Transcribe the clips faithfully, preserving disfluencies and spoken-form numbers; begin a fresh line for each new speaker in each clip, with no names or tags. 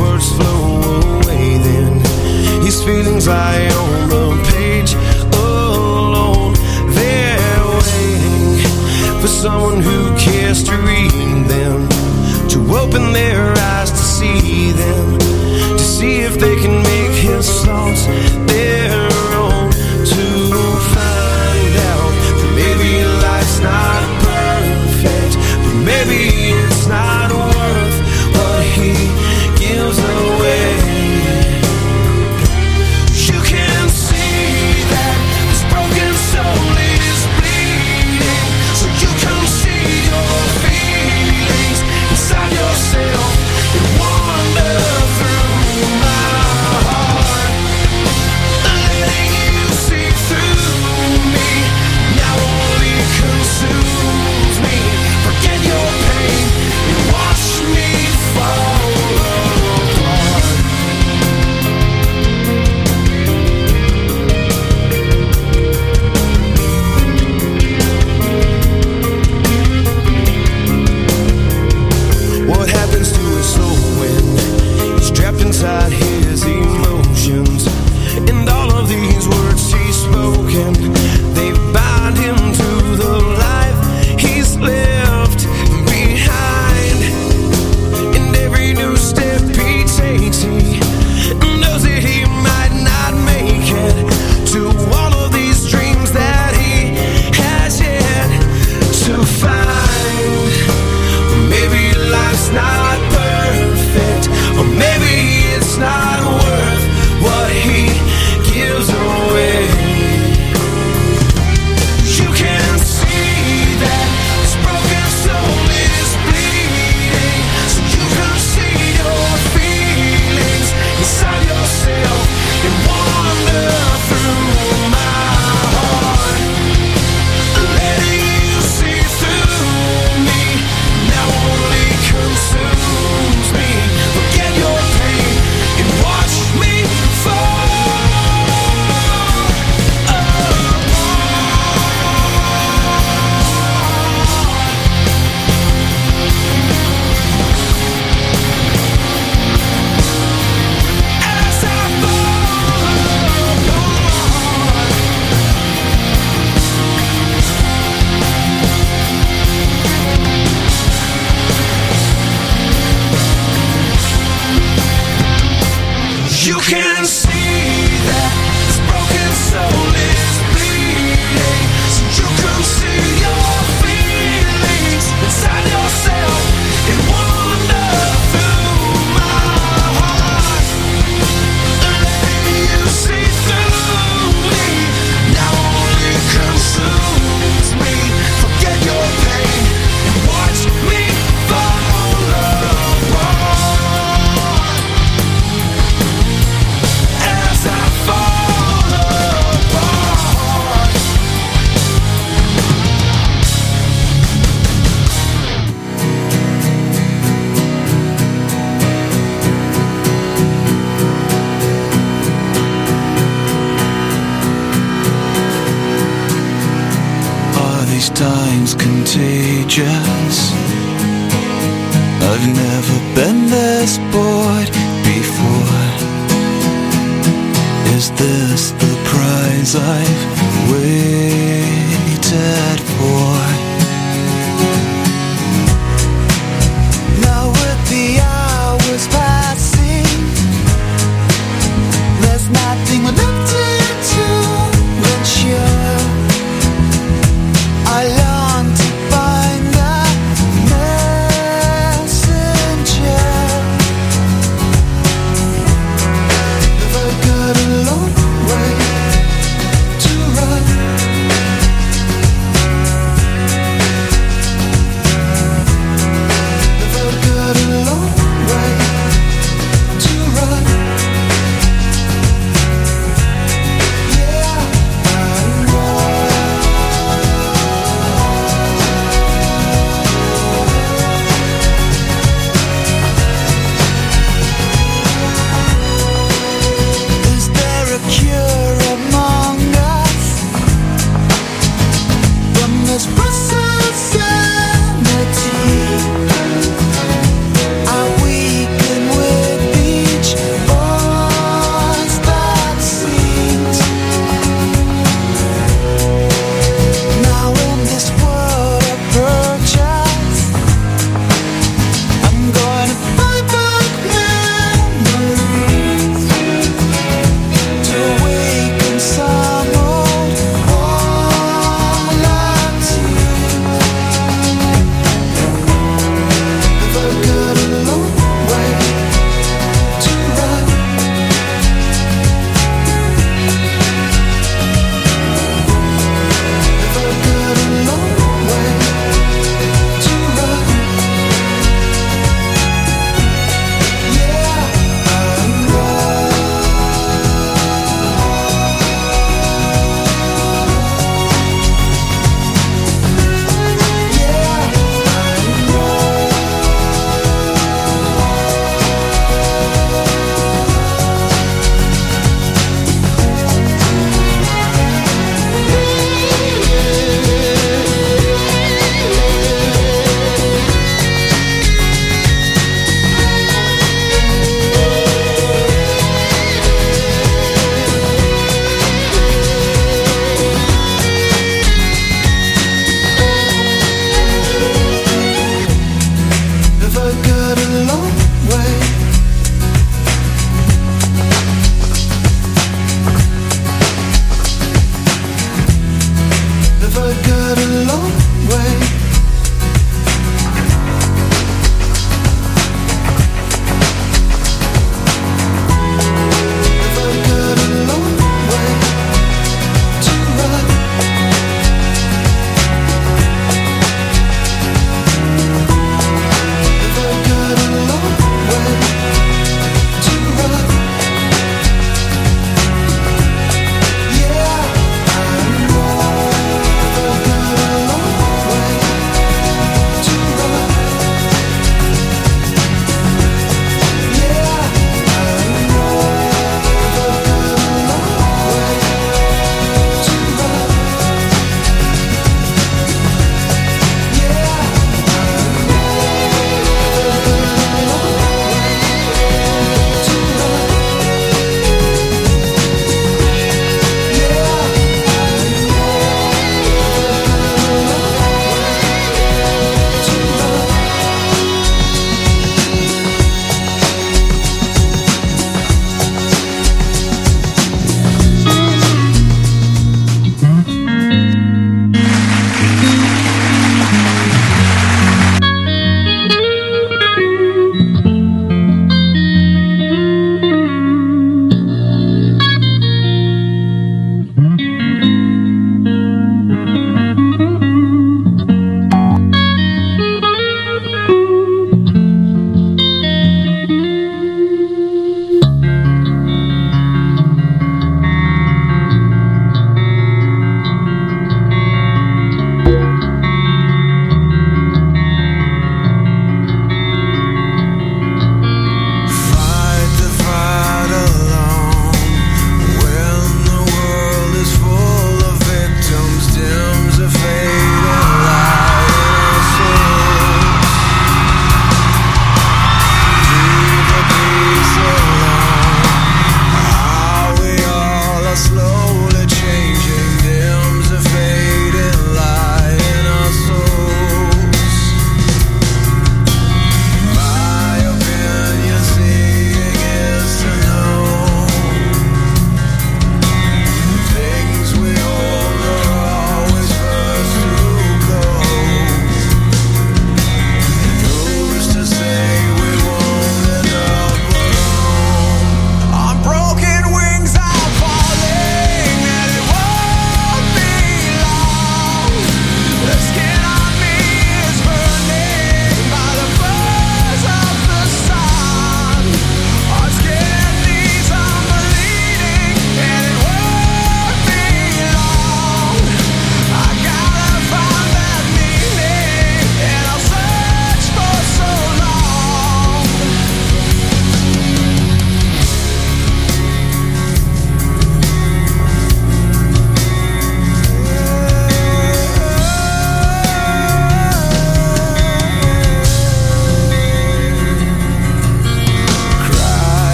words flow away. Then his feelings lie on the page alone. They're waiting for someone who cares to read them, to open their eyes to see them, to see if they can make his thoughts their own, to find out that maybe life's not perfect, but maybe it's not worth what he gives away. You can see that this broken soul is bleeding, so you can see your feelings inside yourself and wander through my heart, letting you see through me. Now only consumes me. Forget your pain and watch me fall apart. What happens to his soul when he's trapped inside his emotions? And all of these words he's spoken, they bind him to the life he's left behind. And every new step he takes, he knows that he might not make it to all of these dreams that he has yet to find. Maybe life's not perfect, or maybe it's not worth what he gives away. You can see that this broken soul is bleeding, so you can see your feelings inside yourself and wander through my heart, letting you see through me. Now only consumes me. Forget your pain and watch me fall apart. As I fall apart. You can see that this broken soul is bleeding, so you can see your feelings inside yourself and wander through my heart, letting you see through me. Now only consumes me. Forget your pain and watch me fall apart. As I fall apart.
Are these times contagious? I've never been this bored before. Is this the prize I've waited for? Now with the hours passing, there's nothing left to ensure. I long to find the messenger. If I got a long way to run,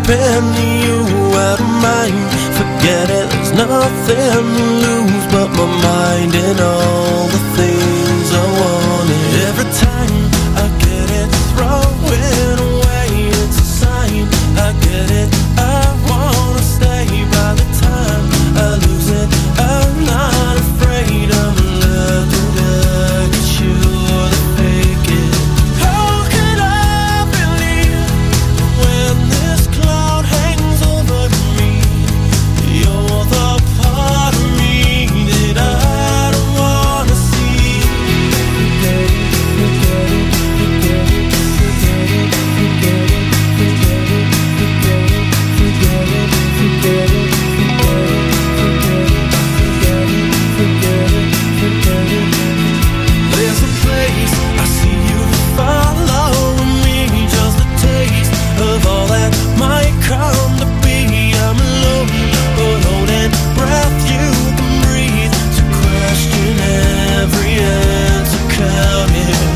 happen to you out of mind. Forget it, there's nothing to lose but my mind and all the things I wanted. Every time I get it, throw it away. It's a sign, I get it, I wanna stay. By the time I lose it, I'm not afraid. I'm in love with I get sure to fake it. How can I believe when this cloud hangs over me? You're the part of me that I don't wanna see. Forget it, forget it, forget it, forget it, forget it, forget it, forget it, forget it, forget it, forget it, forget it, forget it, forget it. There's a place I see you following me, just a taste of all that might come to be. I'm alone, but holding breath you can breathe. To question every answer counted.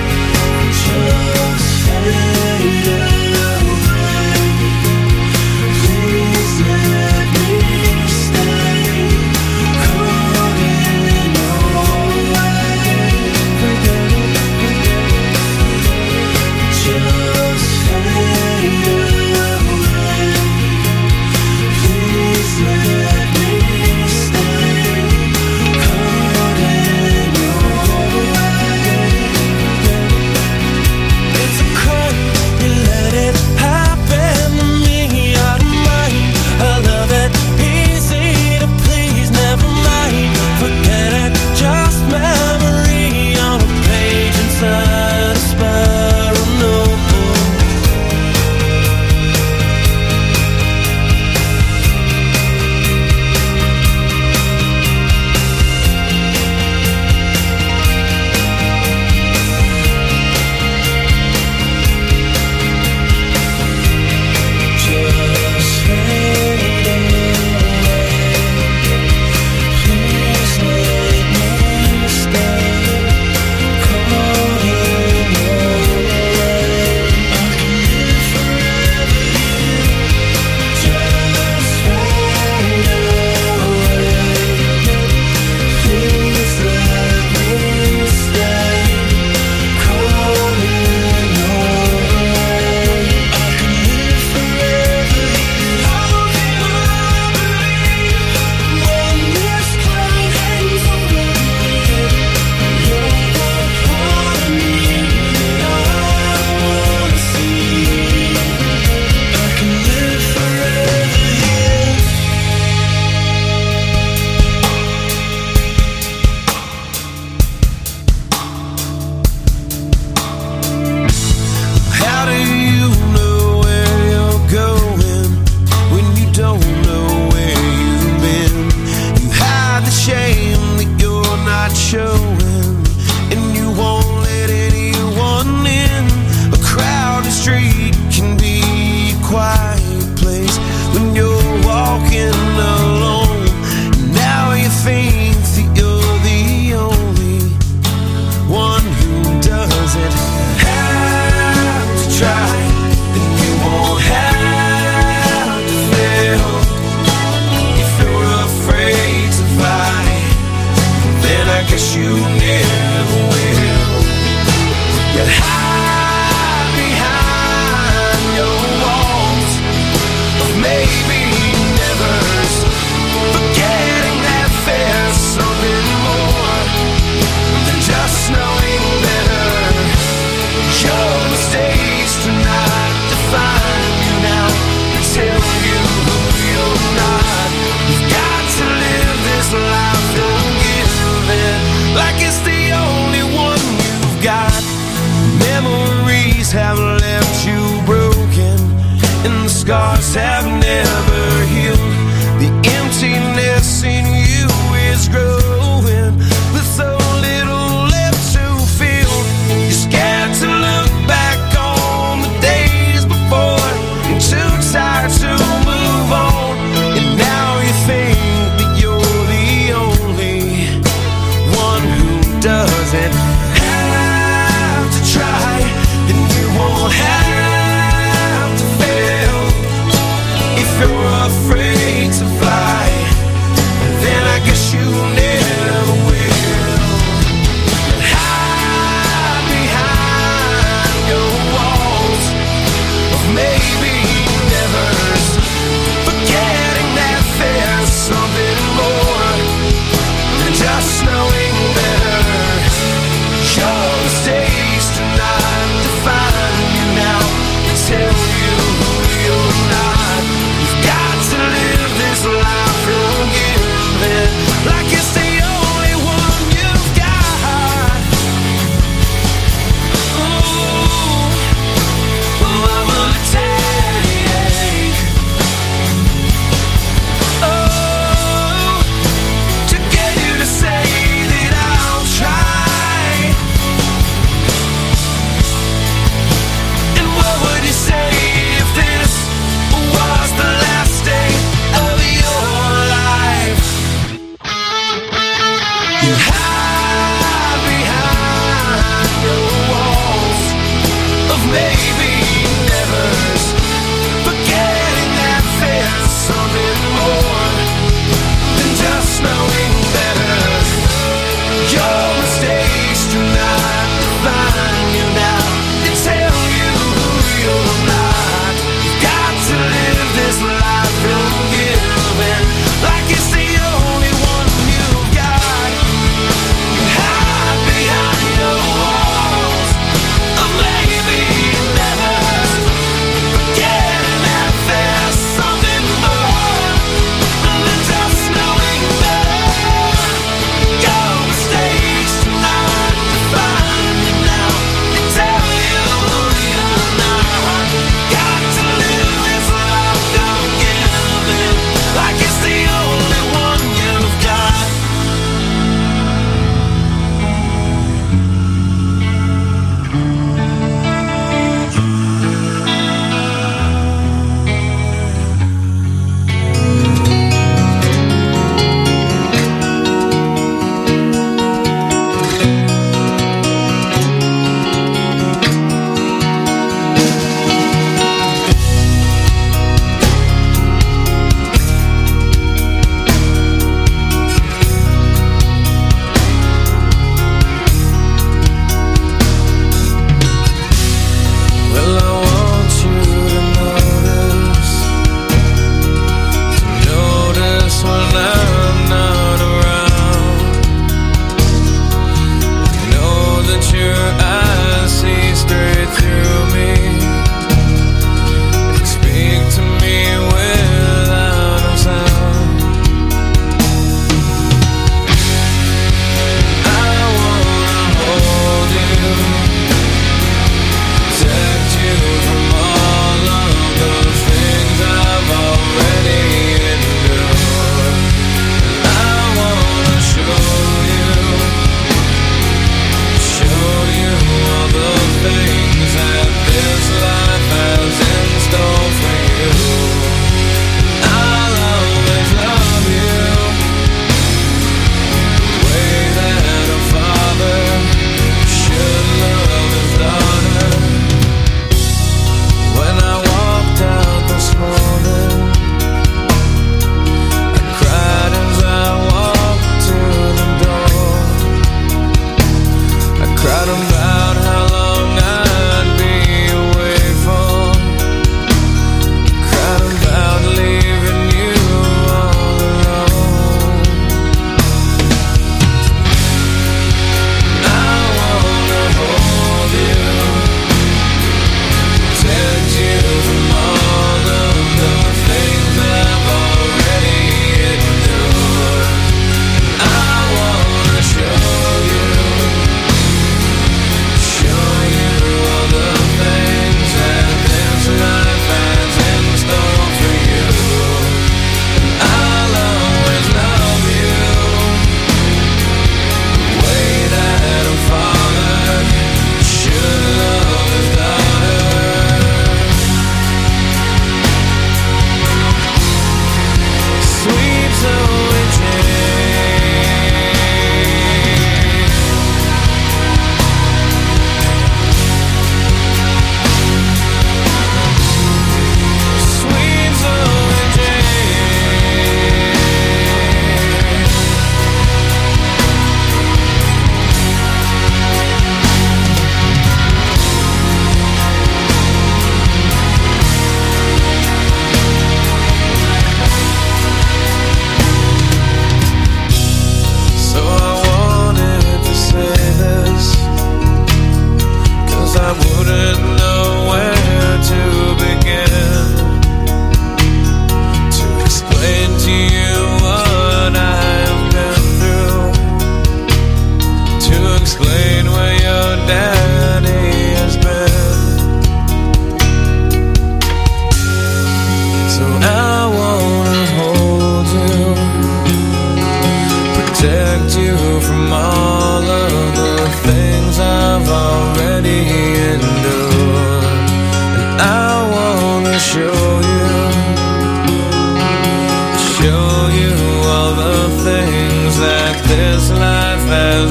Just fade away. Please let me stay caught in your way. Forget it, forget it. Just fade away. Please let me stay caught in your way. It's a crime, you let it happen to me. I don't mind, I love it, easy to please. Never mind, forget it, just memory on a page inside a spiral notebook. Just fade away. Please let me stay caught in your way. I can live forever here. Just fade away. Please let me stay caught in your way. I can live forever here. How can I believe when this cloud hangs over me? You're the part of me that I wanna see. I can live forever here. How do you know where you're going when you don't know where you've been? You hide the shame that you're not showing, and you won't let anyone in. A crowded street can be a quiet place when you're walking alone. Now you think that you're the only one who doesn't have to try, and you won't have to fail. If you're afraid to fight, then I guess you never will. You hide behind your walls of maybe nevers, forgetting that there's something more than just knowing better. Your mistakes do not define you now. They tell you who you're not. You've got to live this life and give it like it's the only one you've got. Memories have left you broken, and the scars have never healed. The emptiness in you is growing with so little left to feel. You're scared to look back on the days before, and too tired to move on. And now you think that you're the only one who doesn't have to try, then you won't have to fail.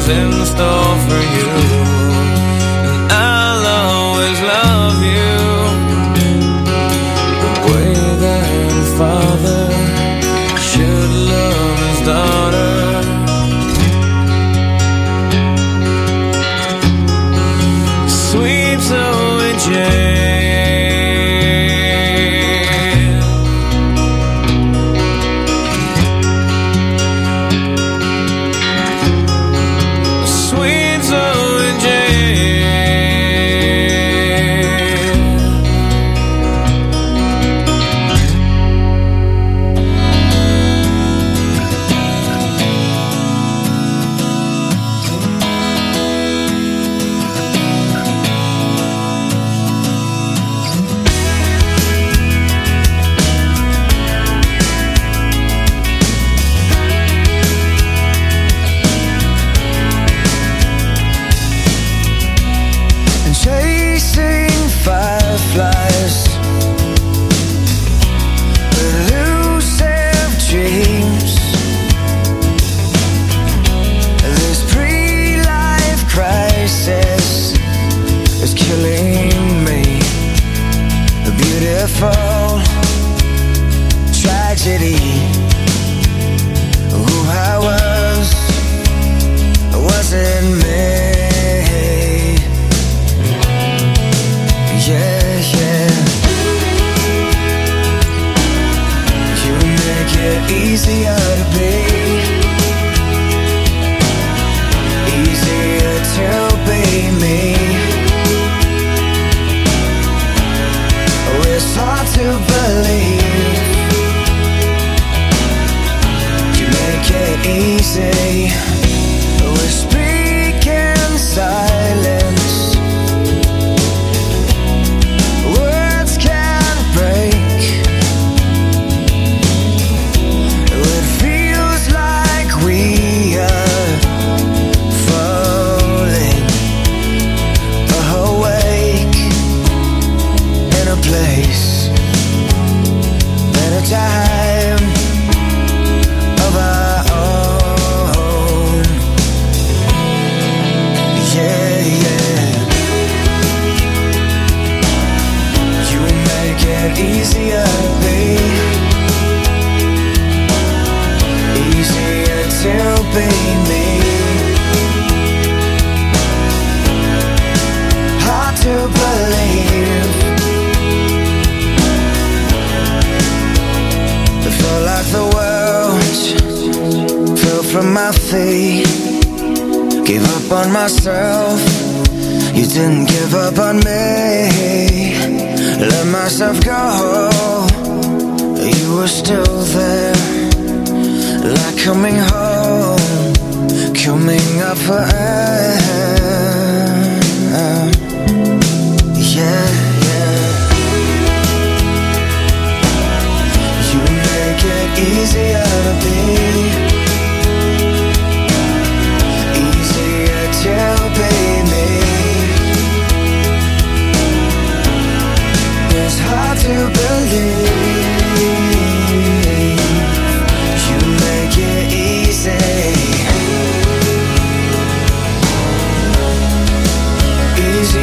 is in store for you, and I'll always love you the way that a father should love his daughter. Sweet Zoe Jane, tragedy. Who I was wasn't me. Yeah, yeah. You make it easier to be, easier to be me. Oh, it's hard to believe you make it easy. We speak in silence. Words can't break. It feels like we are falling awake in a place and a time of our own. Yeah, yeah. You make it easier to be, easier to be me. Hard to believe. It felt like the world fell from my feet. Gave up on myself, you didn't give up on me. Let myself go, you were still there. Like coming home, coming up for air. Yeah, yeah. You make it easier to be, easier to be me. It's hard to believe you make it easy, easier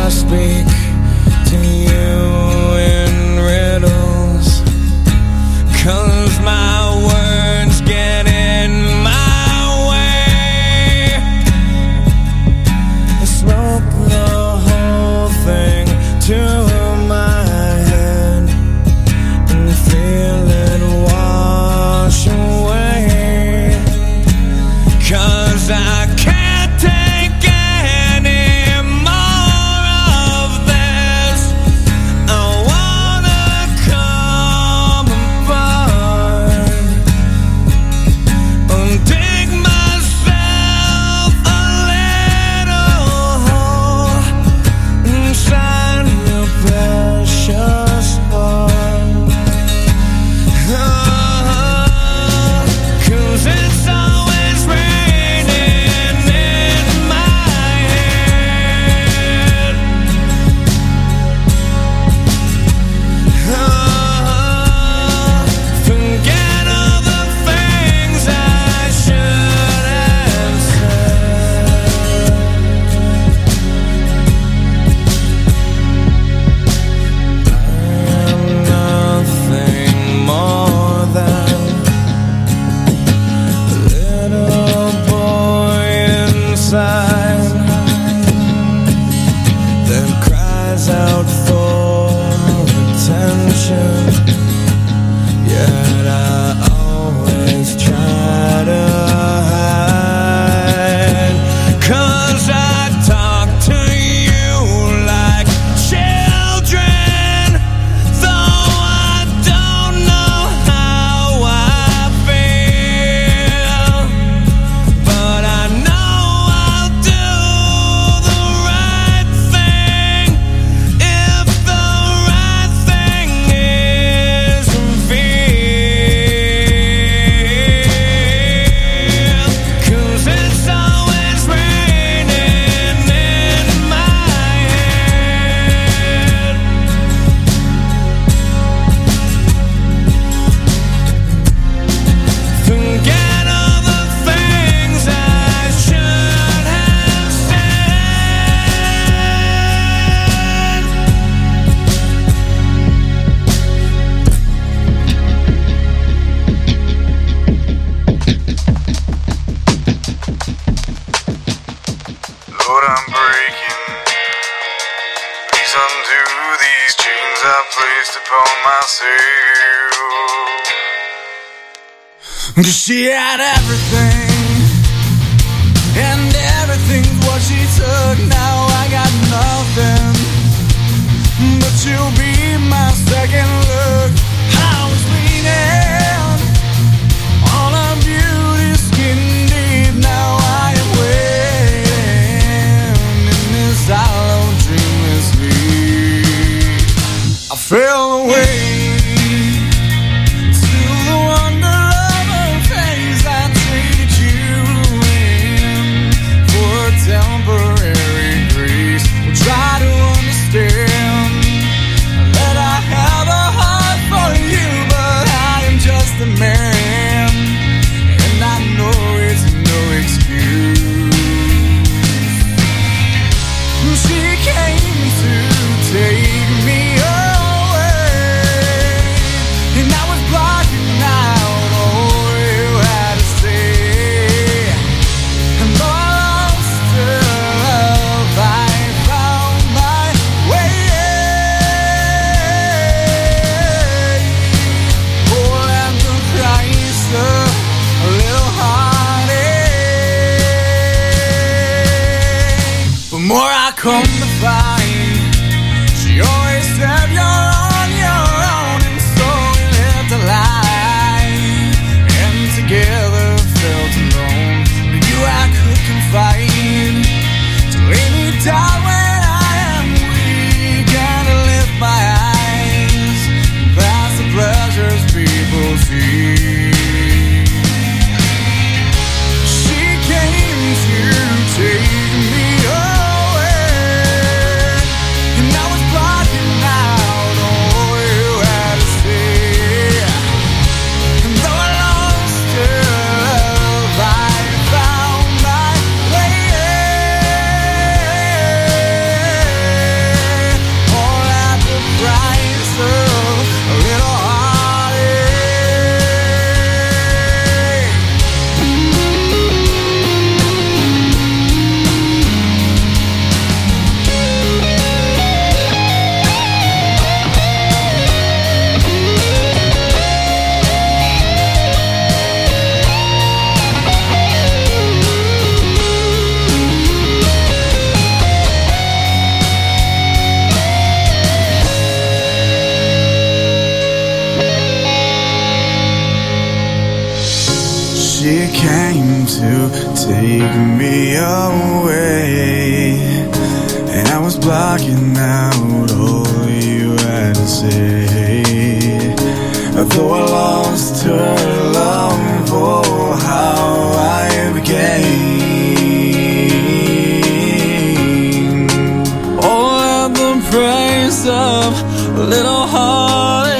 I speak to you in riddles, 'cause my words get in my way. I smoke the whole thing to my head and feel it wash away, 'cause I can't take any more of this. I wanna come apart and dig myself a little hole inside your precious heart. Oh, 'cause it's always raining in my head. Oh, forget all the things I should have said. I'm nothing more than a little boy inside that cries out for attention. Yet I always try to hide, 'cause I talk to you like children, though I don't know how I feel. But I know I'll do the right thing if the right thing is revealed. 'Cause it's always raining in my head. Forget all the things I should have said.
Lord, I'm breaking. Please undo these chains I placed upon myself.
'Cause she had everything, and everything's what she took. Now I got nothing, but you'll be my second look. I was leaning on a beauty skin deep. Now I am waiting in this hollow dreamless sleep. I fell away to the wonder of a phase I traded you in for a temporary grace. We'll try to understand that I have a heart for you, but I am just a man, and I know it's no excuse. She came to take me away, and I was blocking out all you had to say. And though I lost her love, I found my way. Oh, and the price of a little heartache. But more I come to find, she always said you're on your own, and so we lived a lie, and together felt alone. But you I could confide, to lay me down when I am weak, and to lift my eyes past the pleasures people see. She came to take me away, to take me away, and I was blocking out all you had to say. Though I lost her love, oh how I became all at the price of a little heartache.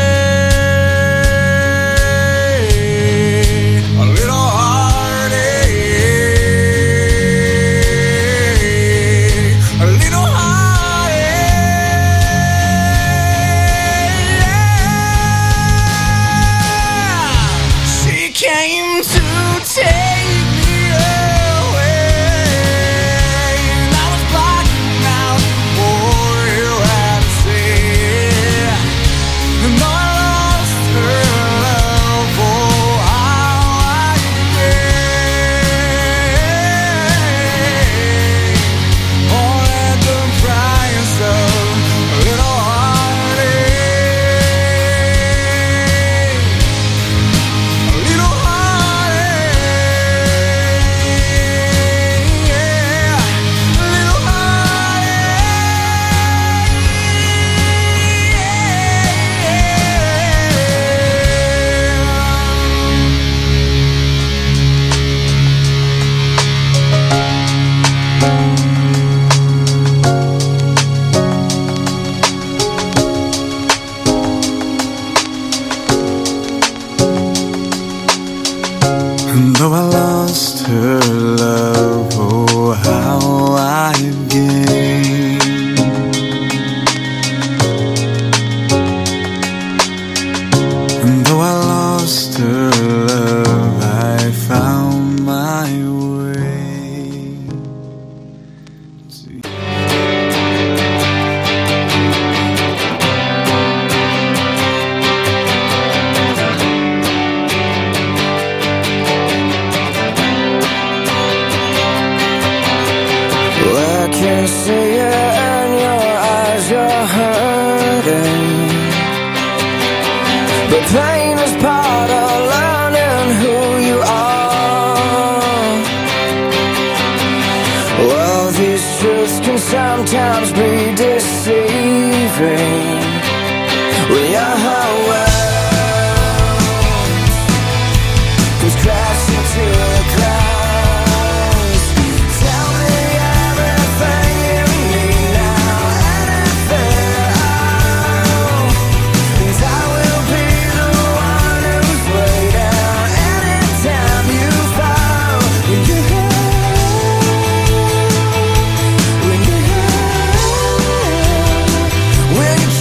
Though I lost her love, oh how I gained. And though I lost her love, I found my way to
I can see it in your eyes, you're hurting. But pain is part of learning who you are. Well, these truths can sometimes be deceiving. When your whole world goes crashing to the ground.
When you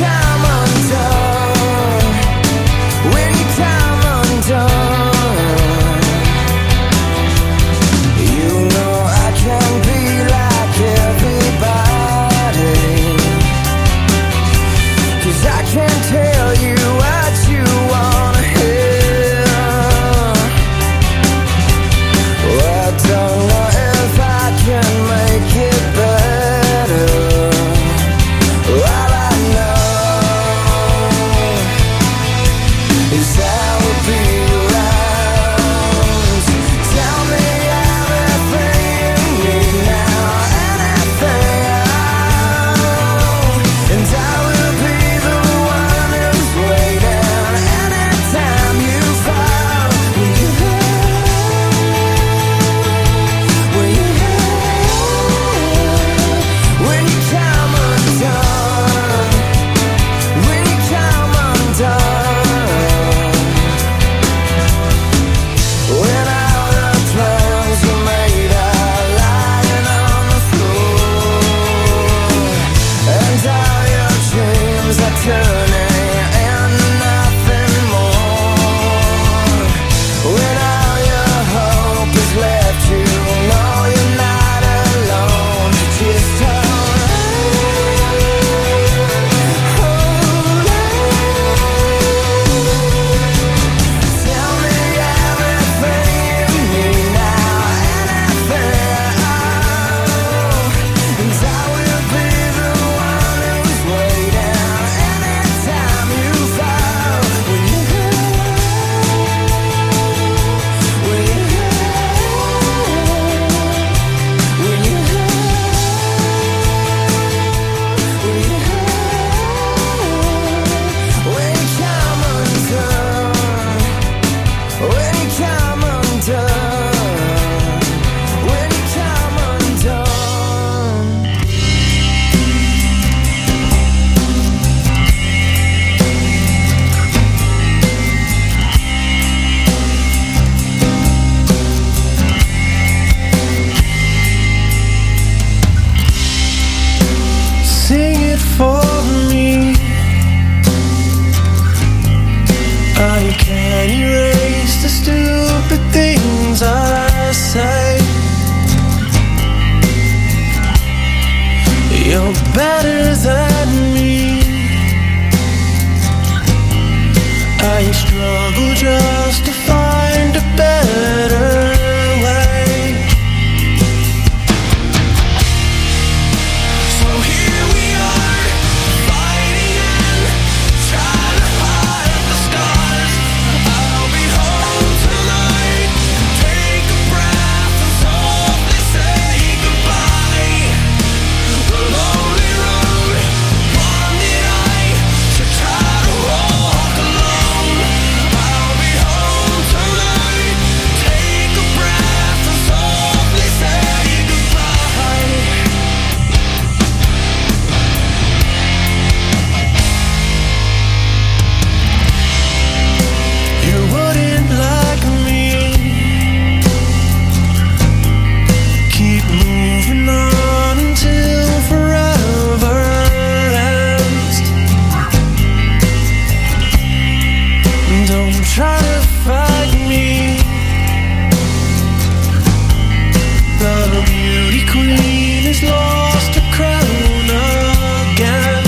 better than me. I struggle just to find a better way. So here we are, fighting and trying to hide the scars. I'll be home tonight, take a breath and softly say goodbye. The lonely road, one that I should try to walk alone. I'll be home tonight, take a breath and softly say goodbye. You wouldn't like me. Keep moving on until forever ends. Don't try to fight me. The beauty queen has lost her crown again.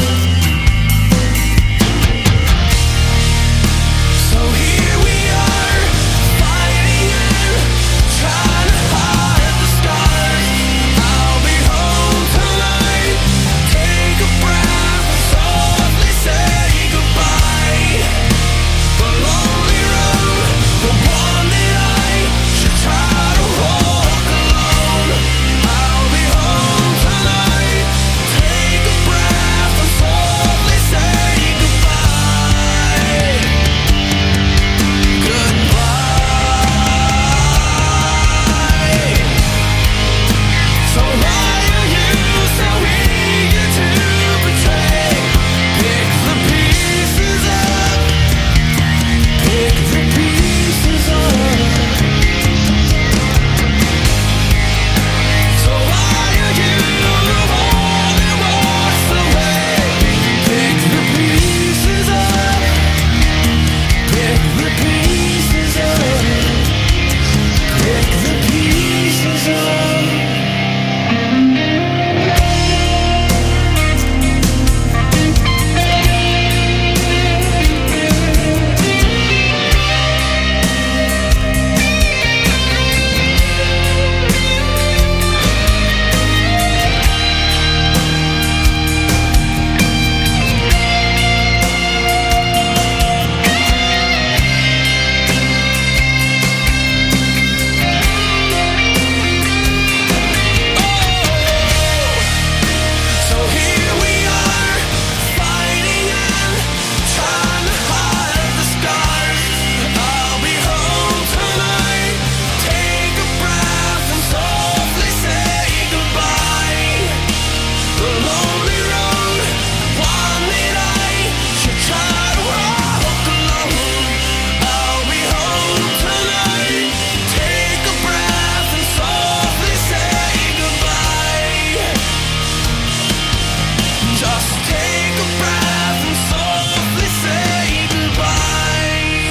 So here we are, fighting and trying to hide the scars. I'll be home tonight, take a breath and softly say goodbye. The lonely road, the one that I should try to walk alone. I'll be home tonight, take a breath and softly say goodbye. Goodbye. So why are you so eager to betray? Pick the pieces up, pick the pieces up. So why are you the one that walks away? Pick the pieces up, pick the pieces up, pick the pieces up. So here we are, fighting and trying to hide the scars. I'll be home tonight, take a breath and softly say goodbye. The lonely road, one that I should try to walk alone. I'll be home tonight, take a breath and softly say goodbye. Just take a breath and softly say goodbye.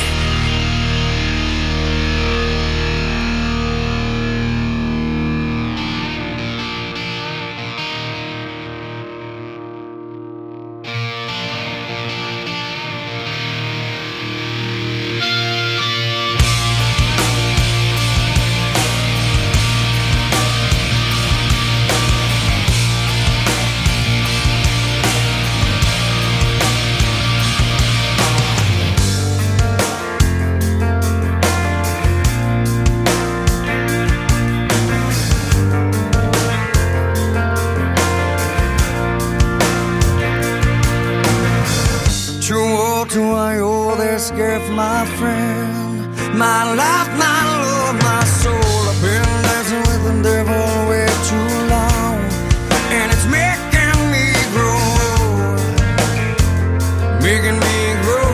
True war to I owe this gift, my friend. My life, my love, my soul. I've been dancing with the devil way too long, and it's making me grow, making me grow.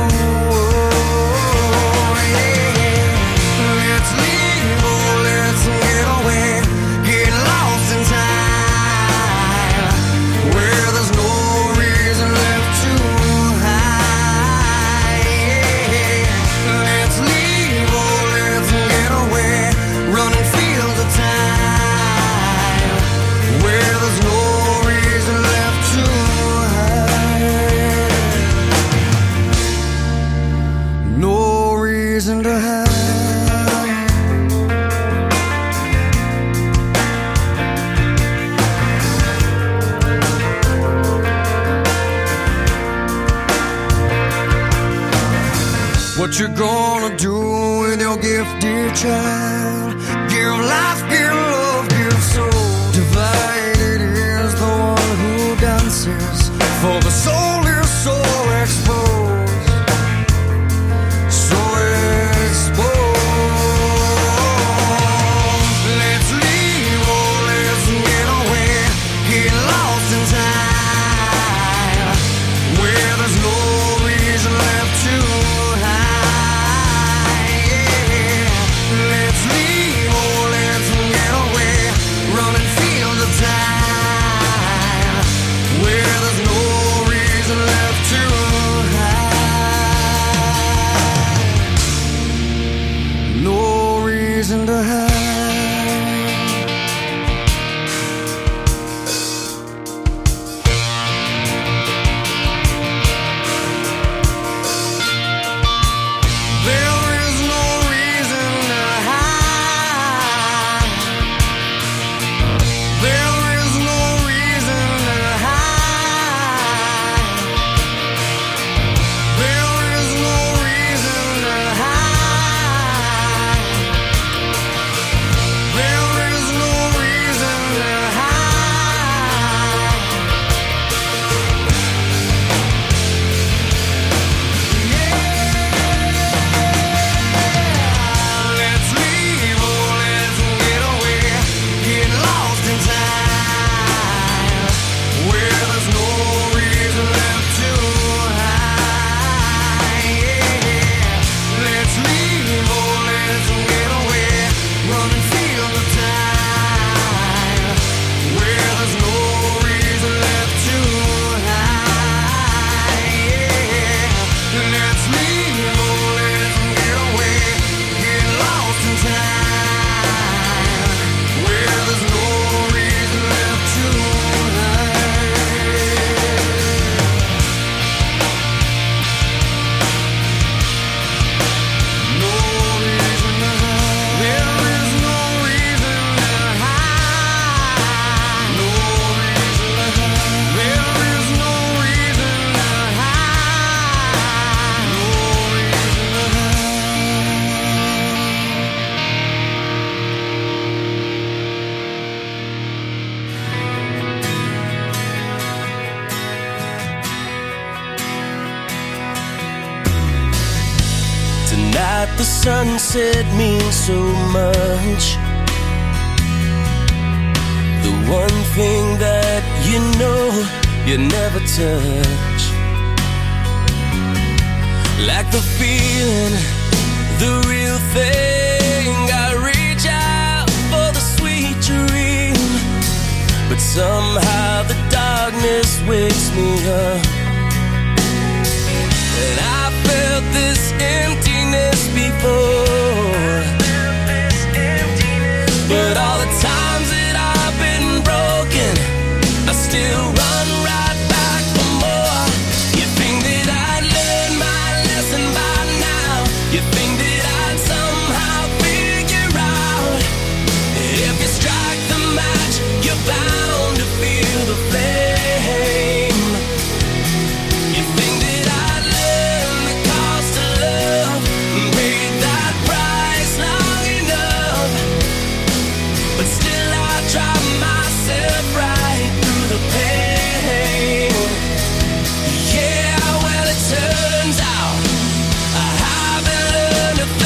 Yeah. Let's leave, oh, let's get away, get lost in time, where there's no reason left to hide. Yeah. Let's leave, oh, let's get what you gonna do with your gift, dear child? Give life, give love, give soul. Divided is the one who dances, for the soul is so exposed, so exposed. Let's leave or let's get away, get lost in time, where there's no reason left to hide. Yeah. Let's leave or let's get away, run and feel the time, where there's no reason left to hide. No reason to hide. There is no reason to hide. There is no reason to hide. There is no reason to hide. There is no reason to hide. Let's leave or let's get away, get lost in time, where there's no reason left to hide. Yeah. Let's leave or let's get away, run and feel the time, where there's no reason left to hide. Yeah. Let's leave or let's get away, get lost in time, where there's no reason left to hide. No reason to hide. There is no reason to hide. No reason to hide. There is no reason to hide. No reason to
Tonight the sunset means so much. The one thing that you know you never touch. Like the feeling, the real thing. I reach out for the sweet dream, but somehow the darkness wakes me up. And I felt this emptiness before, but all the times that I've been broken, I still run right back for more. You think that I'd learn my lesson by now? You think that I'd somehow figure out? If you strike the match, you're bound to feel the flame. You think that I'd learn the cost of love, paid that price long enough, but still I drive myself right through the pain. Yeah, well it turns out I haven't learned a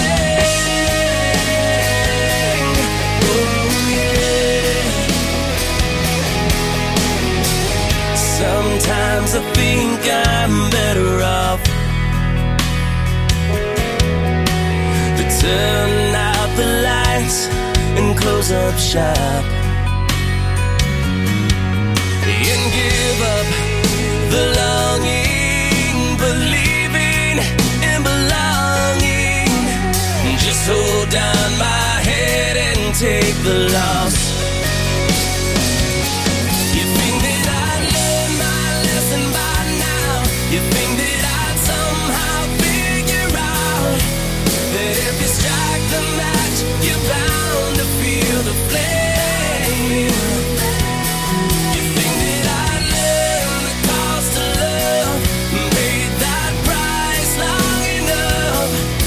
thing. Oh yeah. Sometimes I think I'm better off to turn out the lights and close up shop and give up the longing, believing in belonging. Just hold down my head and take the loss. You think that I'd learn my lesson by now? You think that I'd somehow figure out that if you strike the match, you're bound to feel the flame? You think that I'd learn the cost of love, paid that price long enough,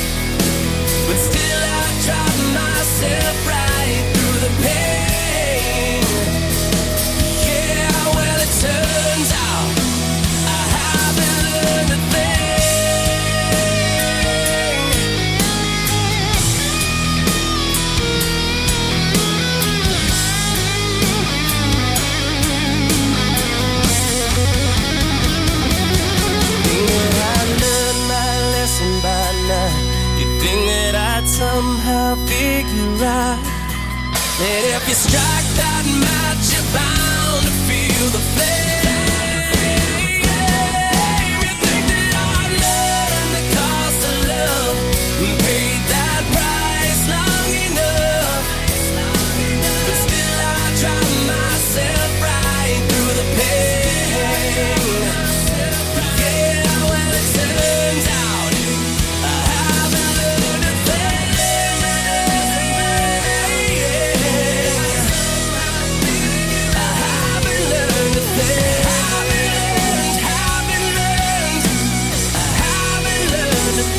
right. And if you strike that match, you're bound to feel the flame. You think that I learned the cost of love and paid that price long enough, but still I drive myself right through the pain. Yeah, well it turns out I haven't learned a thing. I haven't learned a thing. Haven't learned, haven't learned, I haven't learned a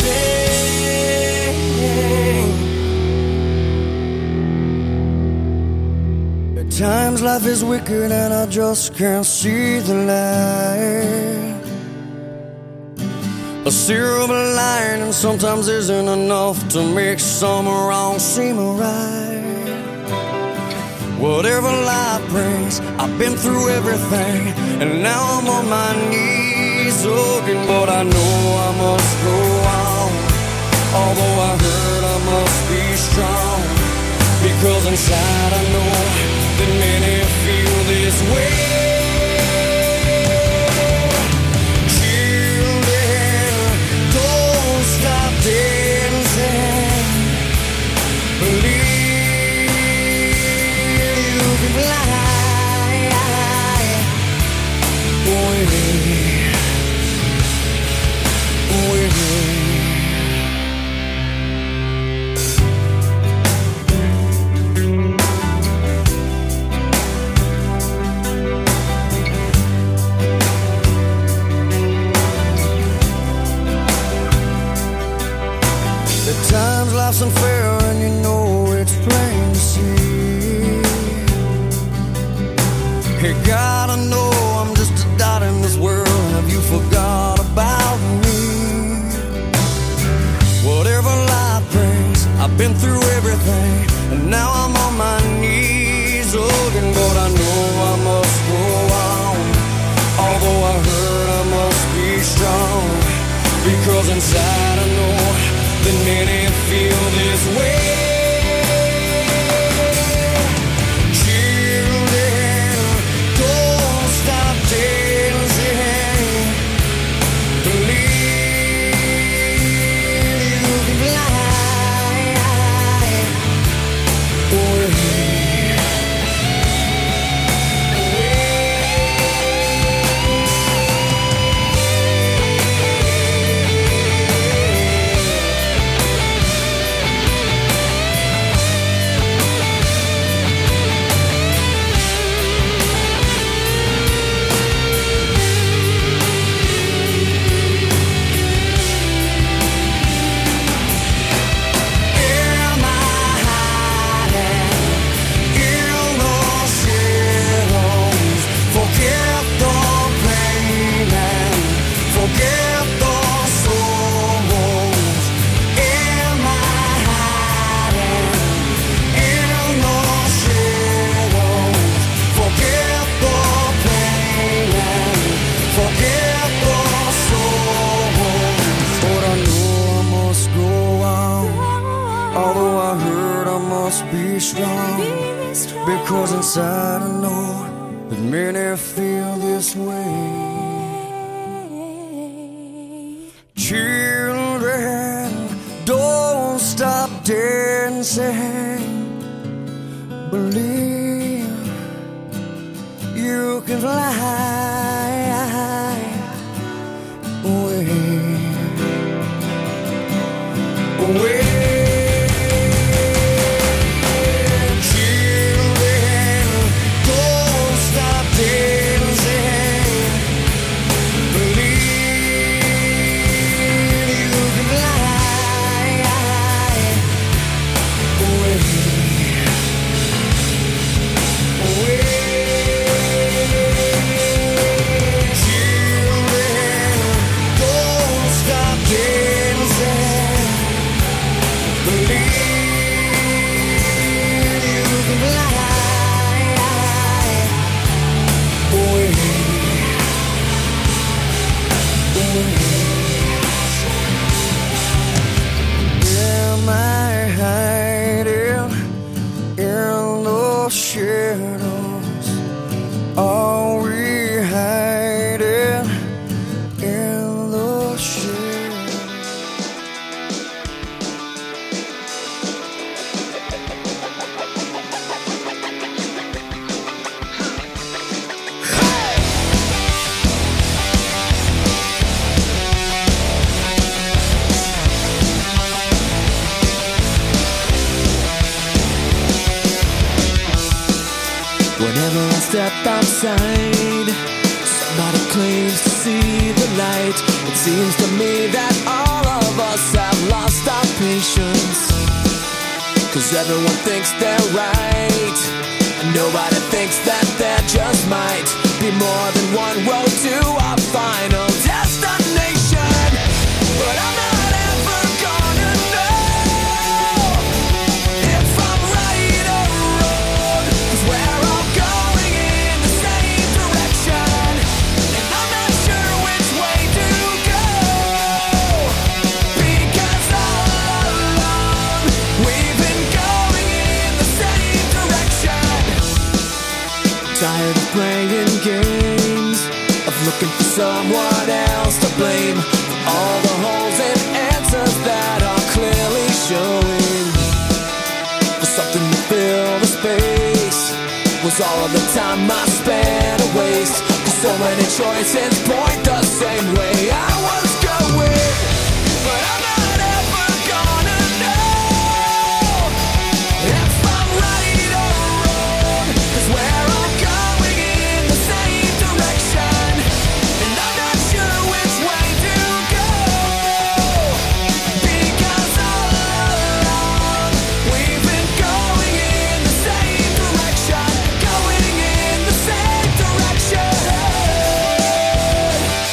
thing.
At times life is wicked and I just can't see the light. A silver lining sometimes isn't enough to make some wrong seem right. Whatever life brings, I've been through everything, and now I'm on my knees looking, but I know I must go on. Although I hurt, I must be strong, because inside I know that many feel this way. Children, don't stop dancing. Believe you can fly away, away. At times life's unfair and you know it's plain to see. You gotta know I'm just a dot in this world. Have you forgot about me? Whatever life brings, I've been through everything, and now I'm on my knees looking, but I know I must go on. Although I hurt, I must be strong, because inside I know that many feel this way. Children, don't stop dancing. Believe you can fly away, be strong, because inside I know that many feel this way. Children, don't stop dancing. Believe you can fly away, away. Am I hiding
step outside. Somebody claims to see the light. It seems to me that all of us have lost our patience, 'cause everyone thinks they're right, and nobody thinks that there just might be more than one road to our final destination. But I'm not ever gonna know if I'm right or wrong, 'cause we're all going in the same direction, and I'm not sure which way to go, because all along we've been going in the same direction. Tired of playing games, of looking for someone else to blame for all the holes and answers that are clearly showing. For something to fill the space was all of the time I spent a waste, 'cause so many choices point the same way I was going. But I'm not ever gonna know if I'm right or wrong, 'cause we're all going in the same direction, and I'm not sure which way to go, because all along we've been going in the same direction, going in the same direction.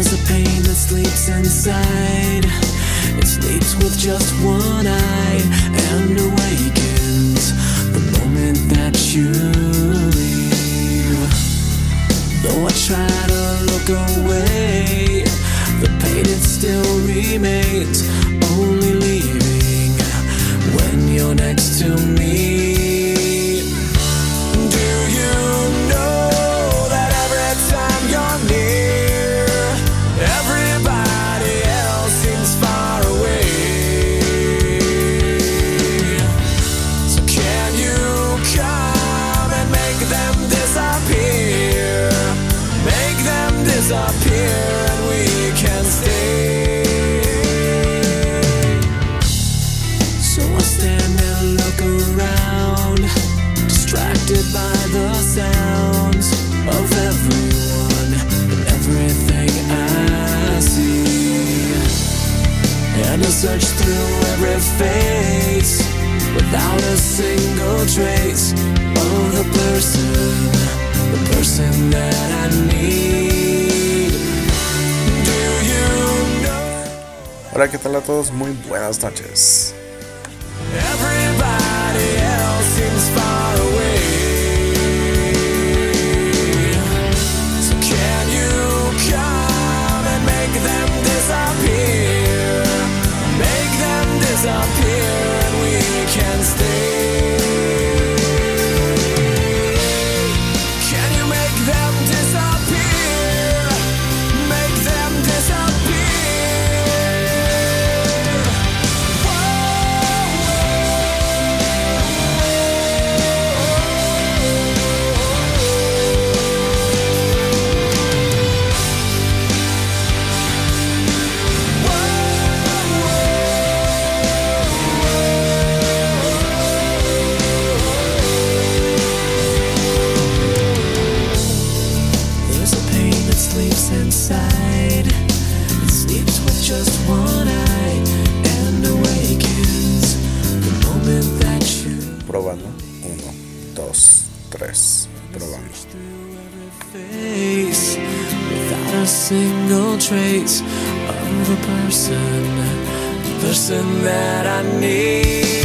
There's a pain that sleeps inside. It sleeps with just one eye and awakens the moment that you leave. Though I try to look away, the pain it still remains, only leaving when you're next to me. Do you know that every time you're near, everybody else seems far away? So can you come and make them disappear? Make them disappear and we can stay. So I stand and look around, distracted by the sounds of everyone and everything I see. And I search through every face without a single trace of the person, the person that I need. Do you know?
Hola, ¿qué tal a todos? Muy buenas noches.
Everybody else seems far away. So can you come and make them disappear? Make them disappear and we can stay. Can you make them disappear? Make them disappear. There's a pain that sleeps inside. It sleeps with just one eye and awakens the moment that you
Probando. Uno, dos, tres. Probando.
face without a single trace of the person, the person that I need.